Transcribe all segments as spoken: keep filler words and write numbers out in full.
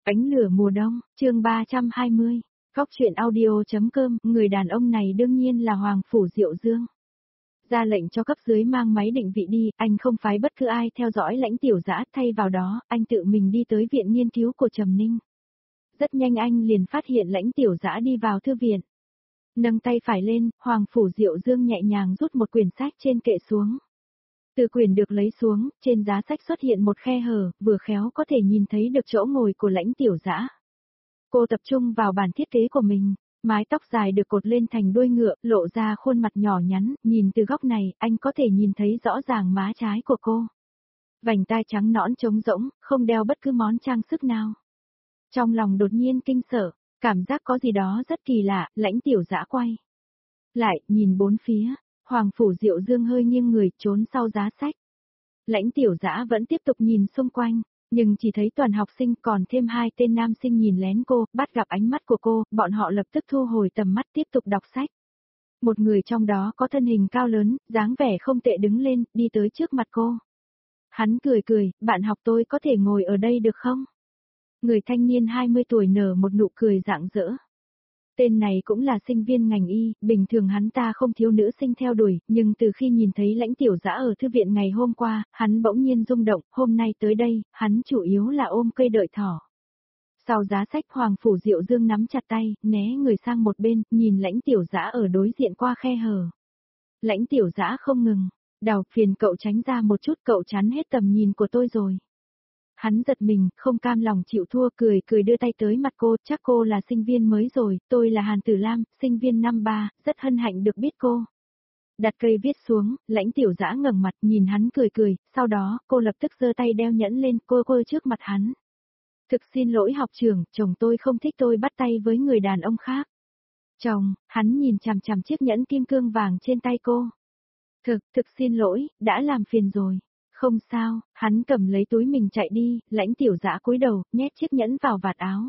Ánh lửa mùa đông, chương ba trăm hai mươi. Góc truyện audio.com, người đàn ông này đương nhiên là Hoàng Phủ Diệu Dương. Ra lệnh cho cấp dưới mang máy định vị đi, anh không phái bất cứ ai theo dõi Lãnh Tiểu Dã, thay vào đó, anh tự mình đi tới viện nghiên cứu của Trầm Ninh. Rất nhanh anh liền phát hiện Lãnh Tiểu Dã đi vào thư viện. Nâng tay phải lên, Hoàng Phủ Diệu Dương nhẹ nhàng rút một quyển sách trên kệ xuống. Từ quyển được lấy xuống, trên giá sách xuất hiện một khe hở, vừa khéo có thể nhìn thấy được chỗ ngồi của Lãnh Tiểu Dã. Cô tập trung vào bản thiết kế của mình, mái tóc dài được cột lên thành đuôi ngựa, lộ ra khuôn mặt nhỏ nhắn, nhìn từ góc này, anh có thể nhìn thấy rõ ràng má trái của cô. Vành tai trắng nõn trống rỗng, không đeo bất cứ món trang sức nào. Trong lòng đột nhiên kinh sợ, cảm giác có gì đó rất kỳ lạ, Lãnh Tiểu Dã quay lại, nhìn bốn phía. Hoàng Phủ Diệu Dương hơi nghiêng người, trốn sau giá sách. Lãnh Tiểu Dã vẫn tiếp tục nhìn xung quanh, nhưng chỉ thấy toàn học sinh, còn thêm hai tên nam sinh nhìn lén cô, bắt gặp ánh mắt của cô, bọn họ lập tức thu hồi tầm mắt tiếp tục đọc sách. Một người trong đó có thân hình cao lớn, dáng vẻ không tệ đứng lên, đi tới trước mặt cô. Hắn cười cười, bạn học tôi có thể ngồi ở đây được không? Người thanh niên hai mươi tuổi nở một nụ cười rạng rỡ. Tên này cũng là sinh viên ngành y, bình thường hắn ta không thiếu nữ sinh theo đuổi, nhưng từ khi nhìn thấy Lãnh Tiểu Dã ở thư viện ngày hôm qua, hắn bỗng nhiên rung động, hôm nay tới đây, hắn chủ yếu là ôm cây đợi thỏ. Sau giá sách Hoàng Phủ Diệu Dương nắm chặt tay, né người sang một bên, nhìn Lãnh Tiểu Dã ở đối diện qua khe hở. Lãnh Tiểu Dã không ngừng, đào phiền cậu tránh ra một chút, cậu chắn hết tầm nhìn của tôi rồi. Hắn giật mình, không cam lòng chịu thua, cười cười đưa tay tới mặt cô, chắc cô là sinh viên mới rồi, tôi là Hàn Tử Lam, sinh viên năm ba, rất hân hạnh được biết cô. Đặt cây viết xuống, Lãnh Tiểu Dã ngẩng mặt nhìn hắn cười cười, sau đó, cô lập tức giơ tay đeo nhẫn lên, cô cô trước mặt hắn. Thực xin lỗi học trưởng, chồng tôi không thích tôi bắt tay với người đàn ông khác. Chồng, hắn nhìn chằm chằm chiếc nhẫn kim cương vàng trên tay cô. Thực, thực xin lỗi, đã làm phiền rồi. Không sao, hắn cầm lấy túi mình chạy đi, Lãnh Tiểu Dã cúi đầu, nhét chiếc nhẫn vào vạt áo.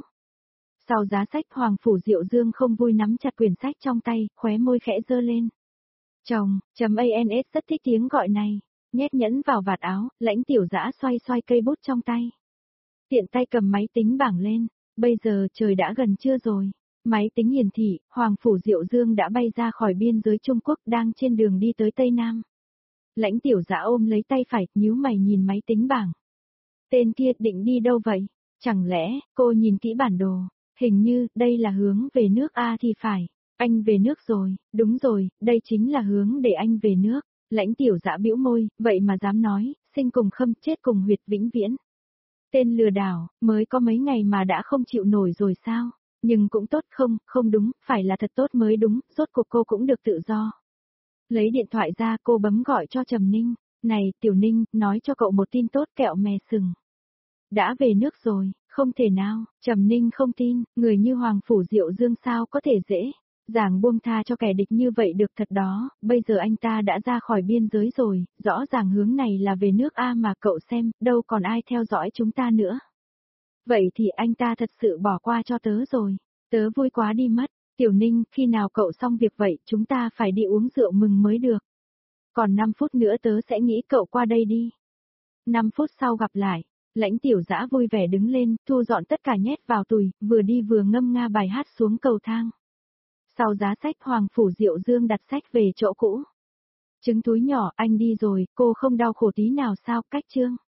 Sau giá sách Hoàng Phủ Diệu Dương không vui nắm chặt quyển sách trong tay, khóe môi khẽ dơ lên. Chồng, chấm ans rất thích tiếng gọi này, nhét nhẫn vào vạt áo, Lãnh Tiểu Dã xoay xoay cây bút trong tay. Tiện tay cầm máy tính bảng lên, bây giờ trời đã gần trưa rồi. Máy tính hiển thị, Hoàng Phủ Diệu Dương đã bay ra khỏi biên giới Trung Quốc, đang trên đường đi tới Tây Nam. Lãnh Tiểu Dã ôm lấy tay phải, nhíu mày nhìn máy tính bảng. Tên kia định đi đâu vậy? Chẳng lẽ, cô nhìn kỹ bản đồ, hình như, đây là hướng về nước A thì phải. Anh về nước rồi, đúng rồi, đây chính là hướng để anh về nước. Lãnh Tiểu Dã bĩu môi, vậy mà dám nói, sinh cùng khâm, chết cùng huyệt vĩnh viễn. Tên lừa đảo, mới có mấy ngày mà đã không chịu nổi rồi sao? Nhưng cũng tốt không, không đúng, phải là thật tốt mới đúng, rốt cuộc cô cũng được tự do. Lấy điện thoại ra, cô bấm gọi cho Trầm Ninh. Này, Tiểu Ninh, nói cho cậu một tin tốt, kẹo mè sừng. Đã về nước rồi, không thể nào, Trầm Ninh không tin, người như Hoàng Phủ Diệu Dương sao có thể dễ dàng buông tha cho kẻ địch như vậy được, thật đó, bây giờ anh ta đã ra khỏi biên giới rồi, rõ ràng hướng này là về nước A mà cậu xem, đâu còn ai theo dõi chúng ta nữa. Vậy thì anh ta thật sự bỏ qua cho tớ rồi, tớ vui quá đi mất. Tiểu Ninh, khi nào cậu xong việc vậy, chúng ta phải đi uống rượu mừng mới được. Còn năm phút nữa tớ sẽ nghĩ cậu qua đây đi. năm phút sau gặp lại, Lãnh Tiểu Dã vui vẻ đứng lên, thu dọn tất cả nhét vào túi, vừa đi vừa ngâm nga bài hát xuống cầu thang. Sau giá sách Hoàng Phủ Diệu Dương đặt sách về chỗ cũ. Trứng túi nhỏ, anh đi rồi, cô không đau khổ tí nào sao, cách chương.